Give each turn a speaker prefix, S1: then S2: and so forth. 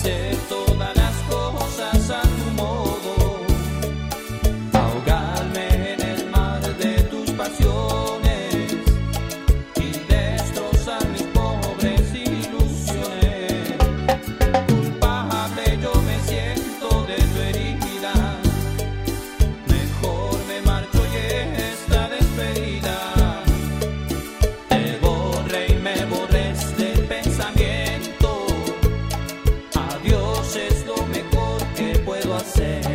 S1: hacer todas las cosas a tu modo, ahogarme en el mar de tus pasiones y destrozar mis pobres ilusiones. Culpable yo me siento de tu herida, mejor me marcho y esta despedida te borré y me borres del pensamiento. Adiós es lo mejor que puedo hacer.